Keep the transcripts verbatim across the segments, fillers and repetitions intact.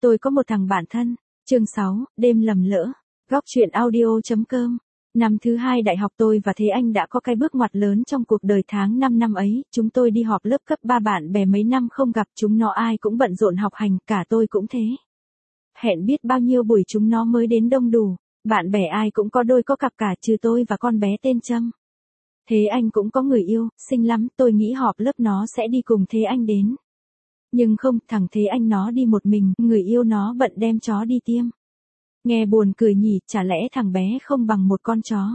Tôi có một thằng bạn thân. Chương sáu, đêm lầm lỡ. Góc truyện audio.com. Năm thứ hai đại học tôi và Thế Anh đã có cái bước ngoặt lớn trong cuộc đời tháng năm năm ấy, chúng tôi đi họp lớp cấp ba, bạn bè mấy năm không gặp, chúng nó ai cũng bận rộn học hành, cả tôi cũng thế. Hẹn biết bao nhiêu buổi chúng nó mới đến đông đủ, bạn bè ai cũng có đôi có cặp cả, trừ tôi và con bé tên Trâm. Thế Anh cũng có người yêu, xinh lắm, tôi nghĩ họp lớp nó sẽ đi cùng Thế Anh đến. Nhưng không, thằng Thế Anh nó đi một mình, người yêu nó bận đem chó đi tiêm. Nghe buồn cười nhỉ, chả lẽ thằng bé không bằng một con chó.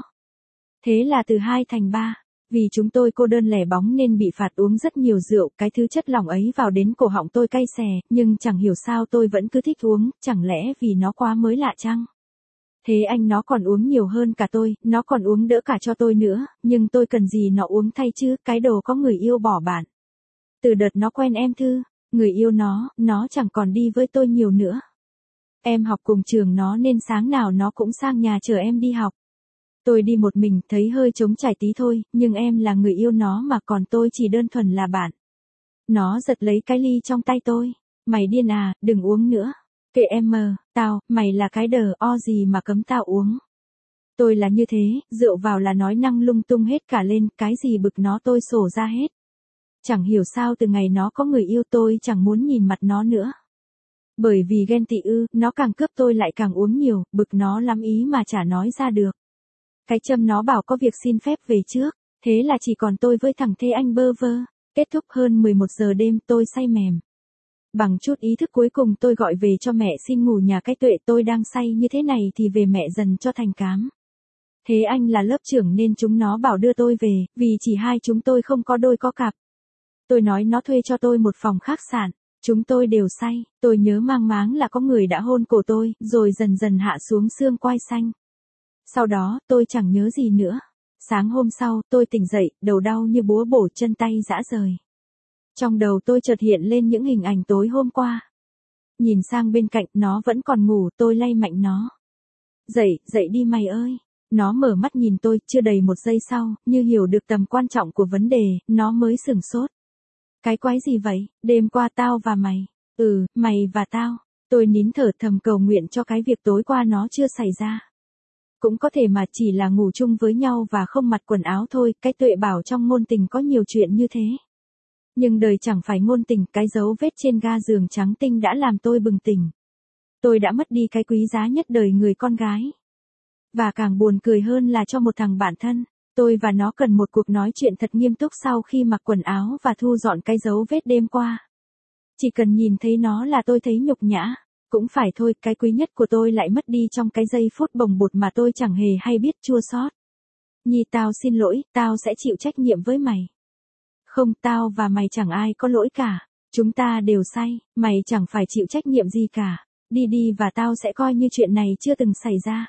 Thế là từ hai thành ba, vì chúng tôi cô đơn lẻ bóng nên bị phạt uống rất nhiều rượu, cái thứ chất lỏng ấy vào đến cổ họng tôi cay xè, nhưng chẳng hiểu sao tôi vẫn cứ thích uống, chẳng lẽ vì nó quá mới lạ chăng? Thế Anh nó còn uống nhiều hơn cả tôi, nó còn uống đỡ cả cho tôi nữa, nhưng tôi cần gì nó uống thay chứ, cái đồ có người yêu bỏ bạn. Từ đợt nó quen em Thư, người yêu nó, nó chẳng còn đi với tôi nhiều nữa. Em học cùng trường nó nên sáng nào nó cũng sang nhà chờ em đi học. Tôi đi một mình thấy hơi trống trải tí thôi, nhưng em là người yêu nó mà, còn tôi chỉ đơn thuần là bạn. Nó giật lấy cái ly trong tay tôi. Mày điên à, đừng uống nữa. Kệ em mờ, tao, mày là cái đờ o gì mà cấm tao uống. Tôi là như thế, rượu vào là nói năng lung tung hết cả lên, cái gì bực nó tôi sổ ra hết. Chẳng hiểu sao từ ngày nó có người yêu tôi chẳng muốn nhìn mặt nó nữa. Bởi vì ghen tị ư, nó càng cướp tôi lại càng uống nhiều, bực nó lắm ý mà chả nói ra được. Cái Trâm nó bảo có việc xin phép về trước, thế là chỉ còn tôi với thằng Thế Anh bơ vơ. Kết thúc hơn mười một giờ đêm, tôi say mềm. Bằng chút ý thức cuối cùng tôi gọi về cho mẹ xin ngủ nhà cái Tuệ, tôi đang say như thế này thì về mẹ dần cho thành cám. Thế Anh là lớp trưởng nên chúng nó bảo đưa tôi về, vì chỉ hai chúng tôi không có đôi có cặp. Tôi nói nó thuê cho tôi một phòng khách sạn. Chúng tôi đều say, tôi nhớ mang máng là có người đã hôn cổ tôi, rồi dần dần hạ xuống xương quai xanh. Sau đó, tôi chẳng nhớ gì nữa. Sáng hôm sau, tôi tỉnh dậy, đầu đau như búa bổ, chân tay rã rời. Trong đầu tôi chợt hiện lên những hình ảnh tối hôm qua. Nhìn sang bên cạnh, nó vẫn còn ngủ, tôi lay mạnh nó. Dậy, dậy đi mày ơi. Nó mở mắt nhìn tôi, chưa đầy một giây sau, như hiểu được tầm quan trọng của vấn đề, nó mới sửng sốt. Cái quái gì vậy, đêm qua tao và mày. Ừ, mày và tao. Tôi nín thở thầm cầu nguyện cho cái việc tối qua nó chưa xảy ra. Cũng có thể mà chỉ là ngủ chung với nhau và không mặc quần áo thôi, cái Tuệ bảo trong ngôn tình có nhiều chuyện như thế. Nhưng đời chẳng phải ngôn tình, cái dấu vết trên ga giường trắng tinh đã làm tôi bừng tỉnh. Tôi đã mất đi cái quý giá nhất đời người con gái. Và càng buồn cười hơn là cho một thằng bạn thân. Tôi và nó cần một cuộc nói chuyện thật nghiêm túc sau khi mặc quần áo và thu dọn cái dấu vết đêm qua. Chỉ cần nhìn thấy nó là tôi thấy nhục nhã. Cũng phải thôi, cái quý nhất của tôi lại mất đi trong cái giây phút bồng bột mà tôi chẳng hề hay biết chua xót. Nhi, tao xin lỗi, tao sẽ chịu trách nhiệm với mày. Không, tao và mày chẳng ai có lỗi cả. Chúng ta đều say, mày chẳng phải chịu trách nhiệm gì cả. Đi đi và tao sẽ coi như chuyện này chưa từng xảy ra.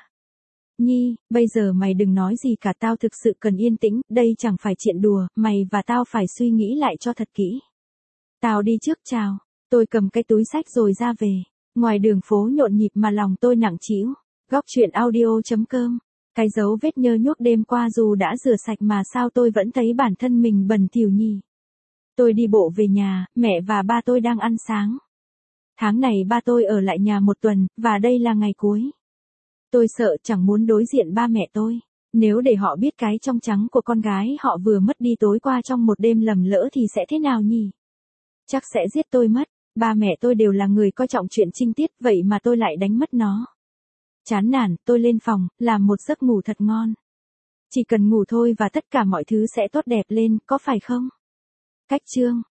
Nhi, bây giờ mày đừng nói gì cả, tao thực sự cần yên tĩnh, đây chẳng phải chuyện đùa, mày và tao phải suy nghĩ lại cho thật kỹ. Tao đi trước, chào. Tôi cầm cái túi xách rồi ra về. Ngoài đường phố nhộn nhịp mà lòng tôi nặng trĩu. Góc truyện audio.com. Cái dấu vết nhơ nhuốc đêm qua dù đã rửa sạch mà sao tôi vẫn thấy bản thân mình bẩn thỉu nhỉ. Tôi đi bộ về nhà, mẹ và ba tôi đang ăn sáng. Tháng này ba tôi ở lại nhà một tuần, và đây là ngày cuối. Tôi sợ chẳng muốn đối diện ba mẹ tôi. Nếu để họ biết cái trong trắng của con gái họ vừa mất đi tối qua trong một đêm lầm lỡ thì sẽ thế nào nhỉ? Chắc sẽ giết tôi mất. Ba mẹ tôi đều là người coi trọng chuyện trinh tiết, vậy mà tôi lại đánh mất nó. Chán nản, tôi lên phòng, làm một giấc ngủ thật ngon. Chỉ cần ngủ thôi và tất cả mọi thứ sẽ tốt đẹp lên, có phải không? Cách chương